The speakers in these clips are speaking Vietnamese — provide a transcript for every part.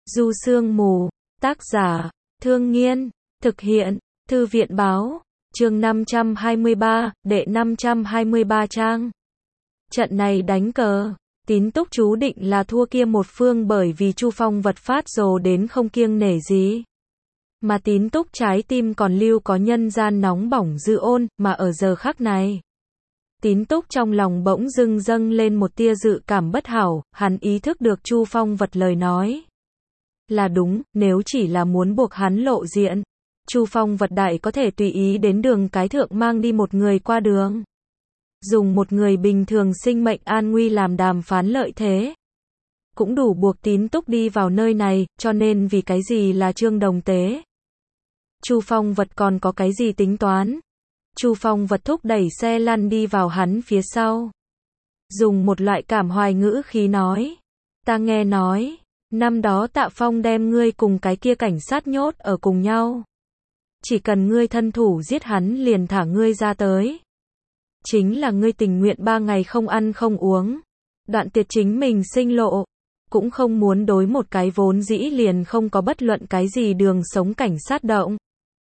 Du Sương Mù, tác giả, Thương Nghiên, thực hiện, Thư viện Báo, chương 523, đệ 523 trang. Trận này đánh cờ, Tín Túc chú định là thua kia một phương bởi vì Chu Phong vật phát rồ đến không kiêng nể gì. Mà Tín Túc trái tim còn lưu có nhân gian nóng bỏng dư ôn, mà ở giờ khắc này. Tín Túc trong lòng bỗng dưng dâng lên một tia dự cảm bất hảo, hắn ý thức được Chu Phong vật lời nói. Là đúng, nếu chỉ là muốn buộc hắn lộ diện, Chu Phong vật đại có thể tùy ý đến đường cái thượng mang đi một người qua đường. Dùng một người bình thường sinh mệnh an nguy làm đàm phán lợi thế. Cũng đủ buộc Tín Túc đi vào nơi này, cho nên vì cái gì là Trương Đồng Tế. Chu Phong vật còn có cái gì tính toán. Chu Phong vật thúc đẩy xe lăn đi vào hắn phía sau. Dùng một loại cảm hoài ngữ khí nói. Ta nghe nói, năm đó Tạ Phong đem ngươi cùng cái kia cảnh sát nhốt ở cùng nhau. Chỉ cần ngươi thân thủ giết hắn liền thả ngươi ra tới. Chính là ngươi tình nguyện 3 ngày không ăn không uống. Đoạn tuyệt chính mình sinh lộ. Cũng không muốn đối một cái vốn dĩ liền không có bất luận cái gì đường sống cảnh sát động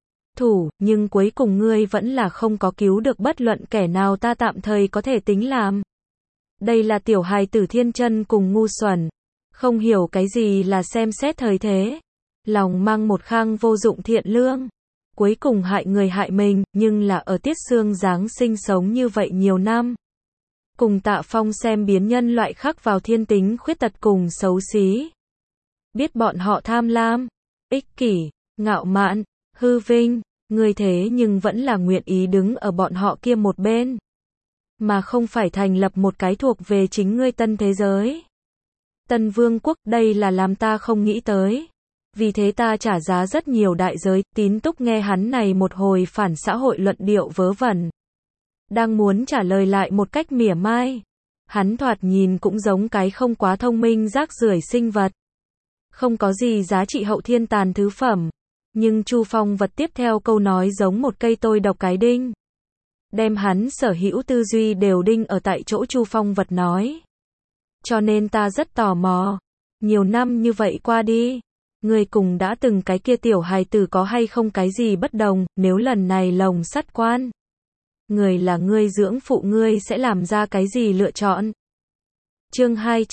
thủ, nhưng cuối cùng ngươi vẫn là không có cứu được bất luận kẻ nào ta tạm thời có thể tính làm. Đây là tiểu hài tử thiên chân cùng ngu xuẩn. Không hiểu cái gì là xem xét thời thế. Lòng mang một khang vô dụng thiện lương. Cuối cùng hại người hại mình, nhưng là ở Tiết Xương Giáng sinh sống như vậy nhiều năm. Cùng Tạ Phong xem biến nhân loại khắc vào thiên tính khuyết tật cùng xấu xí. Biết bọn họ tham lam, ích kỷ, ngạo mạn, hư vinh, ngươi thế nhưng vẫn là nguyện ý đứng ở bọn họ kia một bên. Mà không phải thành lập một cái thuộc về chính ngươi tân thế giới. Tân Vương quốc, đây là làm ta không nghĩ tới. Vì thế ta trả giá rất nhiều đại giới. Tín Túc nghe hắn này một hồi phản xã hội luận điệu vớ vẩn. Đang muốn trả lời lại một cách mỉa mai. Hắn thoạt nhìn cũng giống cái không quá thông minh rác rưởi sinh vật. Không có gì giá trị hậu thiên tàn thứ phẩm. Nhưng Chu Phong vật tiếp theo câu nói giống một cây tôi độc cái đinh. Đem hắn sở hữu tư duy đều đinh ở tại chỗ. Chu Phong vật nói. Cho nên ta rất tò mò. Nhiều năm như vậy qua đi. Ngươi cùng đã từng cái kia tiểu hài tử có hay không cái gì bất đồng, nếu lần này lồng sắt quan. Người là ngươi dưỡng phụ ngươi sẽ làm ra cái gì lựa chọn. Chương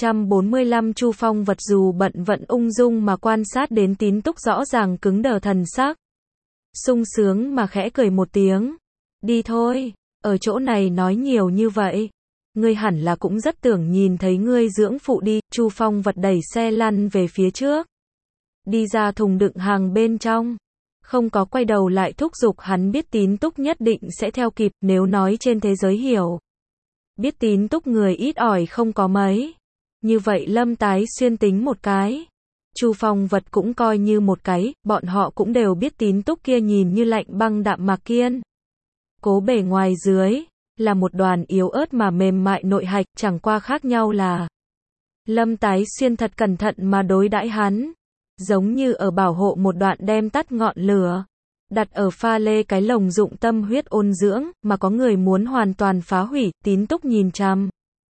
245 Chu Phong vật dù bận vận ung dung mà quan sát đến Tín Túc rõ ràng cứng đờ thần sắc. Sung sướng mà khẽ cười một tiếng. Đi thôi, ở chỗ này nói nhiều như vậy. Ngươi hẳn là cũng rất tưởng nhìn thấy ngươi dưỡng phụ đi. Chu Phong vật đẩy xe lăn về phía trước. Đi ra thùng đựng hàng bên trong. Không có quay đầu lại thúc giục hắn biết Tín Túc nhất định sẽ theo kịp nếu nói trên thế giới hiểu. Biết Tín Túc người ít ỏi không có mấy. Như vậy Lâm Tái Xuyên tính một cái. Chu Phong vật cũng coi như một cái, bọn họ cũng đều biết Tín Túc kia nhìn như lạnh băng đạm mạc kiên. Cố bề ngoài dưới, là một đoàn yếu ớt mà mềm mại nội hạch, chẳng qua khác nhau là. Lâm Tái Xuyên thật cẩn thận mà đối đãi hắn. Giống như ở bảo hộ một đoạn đem tắt ngọn lửa. Đặt ở pha lê cái lồng dụng tâm huyết ôn dưỡng, mà có người muốn hoàn toàn phá hủy. Tín Túc nhìn chằm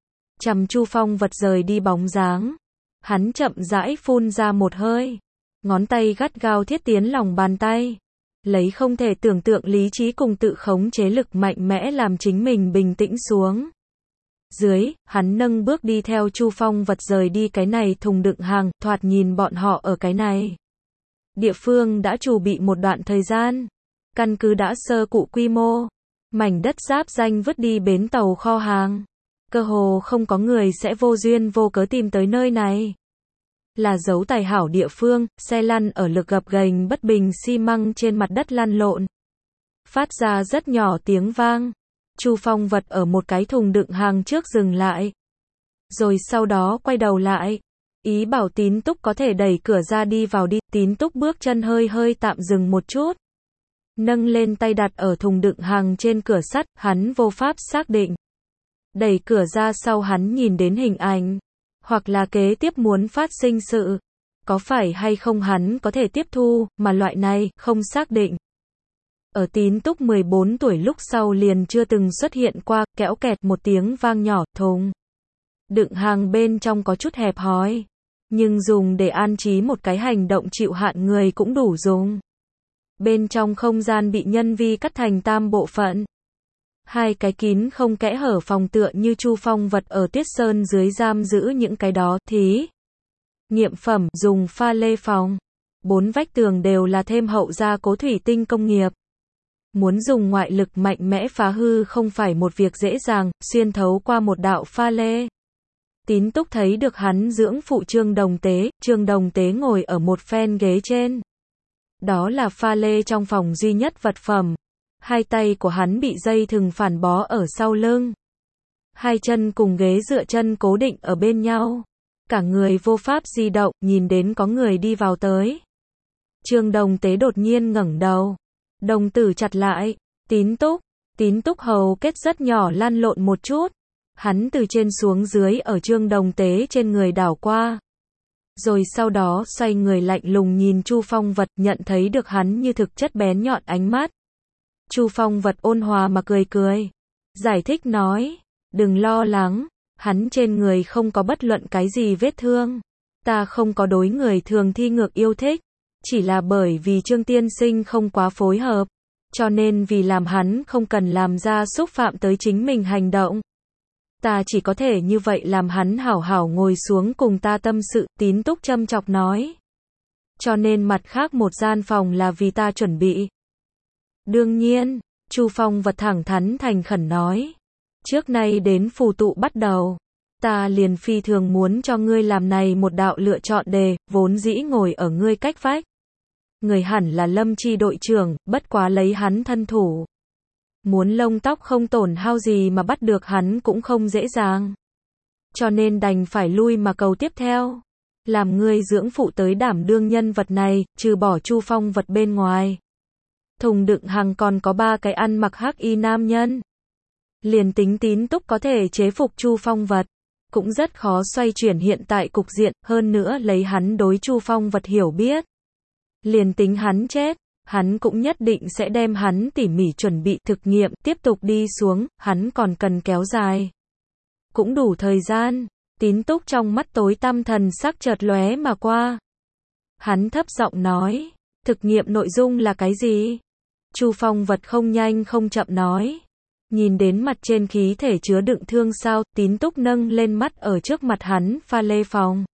Chu Phong vật rời đi bóng dáng. Hắn chậm rãi phun ra một hơi. Ngón tay gắt gao thiết tiến lòng bàn tay. Lấy không thể tưởng tượng lý trí cùng tự khống chế lực mạnh mẽ làm chính mình bình tĩnh xuống. Dưới, hắn nâng bước đi theo Chu Phong vật rời đi cái này thùng đựng hàng, thoạt nhìn bọn họ ở cái này. Địa phương đã chuẩn bị một đoạn thời gian. Căn cứ đã sơ cụ quy mô. Mảnh đất giáp danh vứt đi bến tàu kho hàng. Cơ hồ không có người sẽ vô duyên vô cớ tìm tới nơi này. Là dấu tài hảo địa phương, xe lăn ở lực gập ghềnh bất bình xi măng trên mặt đất lăn lộn. Phát ra rất nhỏ tiếng vang. Chu Phong vật ở một cái thùng đựng hàng trước dừng lại. Rồi sau đó quay đầu lại. Ý bảo Tín Túc có thể đẩy cửa ra đi vào đi. Tín Túc bước chân hơi tạm dừng một chút. Nâng lên tay đặt ở thùng đựng hàng trên cửa sắt, hắn vô pháp xác định. Đẩy cửa ra sau hắn nhìn đến hình ảnh. Hoặc là kế tiếp muốn phát sinh sự. Có phải hay không hắn có thể tiếp thu, mà loại này, không xác định. Ở Tín Túc 14 tuổi lúc sau liền chưa từng xuất hiện qua, kẽo kẹt một tiếng vang nhỏ, thùng đựng hàng bên trong có chút hẹp hòi. nhưng dùng để an trí một cái hành động chịu hạn người cũng đủ dùng. Bên trong không gian bị nhân vi cắt thành tam bộ phận. Hai cái kín không kẽ hở phòng tựa như Chu Phong vật ở Tiết Sơn dưới giam giữ những cái đó thí nghiệm phẩm dùng pha lê phòng. 4 vách tường đều là thêm hậu gia cố thủy tinh công nghiệp. Muốn dùng ngoại lực mạnh mẽ phá hư không phải một việc dễ dàng, xuyên thấu qua một đạo pha lê. Tín Túc thấy được hắn dưỡng phụ Trương Đồng Tế ngồi ở một phen ghế trên. Đó là pha lê trong phòng duy nhất vật phẩm. Hai tay của hắn bị dây thừng phản bó ở sau lưng. Hai chân cùng ghế dựa chân cố định ở bên nhau. Cả người vô pháp di động, nhìn đến có người đi vào tới. Trương Đồng Tế đột nhiên ngẩng đầu. Đồng tử chặt lại. Tín Túc hầu kết rất nhỏ lăn lộn một chút. Hắn từ trên xuống dưới ở Trương Đồng Tế trên người đảo qua. Rồi sau đó xoay người lạnh lùng nhìn Chu Phong vật, nhận thấy được hắn như thực chất bén nhọn ánh mắt. Chu Phong vật ôn hòa mà cười cười. Giải thích nói, đừng lo lắng, hắn trên người không có bất luận cái gì vết thương. Ta không có đối người thường thi ngược yêu thích. Chỉ là bởi vì Trương tiên sinh không quá phối hợp. Cho nên vì làm hắn không cần làm ra xúc phạm tới chính mình hành động. Ta chỉ có thể như vậy làm hắn hảo hảo ngồi xuống cùng ta tâm sự, Tín Túc châm chọc nói. Cho nên mặt khác một gian phòng là vì ta chuẩn bị. Đương nhiên, Chu Phong vật thẳng thắn thành khẩn nói. Trước nay đến phù tụ bắt đầu. Ta liền phi thường muốn cho ngươi làm này một đạo lựa chọn đề, vốn dĩ ngồi ở ngươi cách vách. Người hẳn là Lâm Chi đội trưởng, bất quá lấy hắn thân thủ. Muốn lông tóc không tổn hao gì mà bắt được hắn cũng không dễ dàng. Cho nên đành phải lui mà cầu tiếp theo. Làm ngươi dưỡng phụ tới đảm đương nhân vật này, trừ bỏ Chu Phong vật bên ngoài. Thùng đựng hàng còn có 3 cái ăn mặc hắc y nam nhân. Liền tính Tín Túc có thể chế phục Chu Phong vật. Cũng rất khó xoay chuyển hiện tại cục diện, hơn nữa lấy hắn đối Chu Phong vật hiểu biết. Liền tính hắn chết. Hắn cũng nhất định sẽ đem hắn tỉ mỉ chuẩn bị thực nghiệm, tiếp tục đi xuống, hắn còn cần kéo dài. Cũng đủ thời gian, Tín Túc trong mắt tối tăm thần sắc chợt lóe mà qua. Hắn thấp giọng nói, thực nghiệm nội dung là cái gì? Chu Phong vật không nhanh không chậm nói. Nhìn đến mặt trên khí thể chứa đựng thương sao, Tín Túc nâng lên mắt ở trước mặt hắn, pha lê phòng.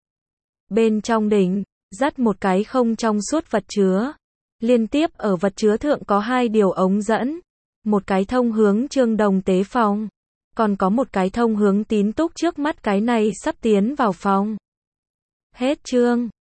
Bên trong đỉnh, dắt một cái không trong suốt vật chứa. Liên tiếp ở vật chứa thượng có 2 điều ống dẫn. Một cái thông hướng Trương Đồng Tế phòng. Còn có một cái thông hướng Tín Túc trước mắt cái này sắp tiến vào phòng. Hết chương.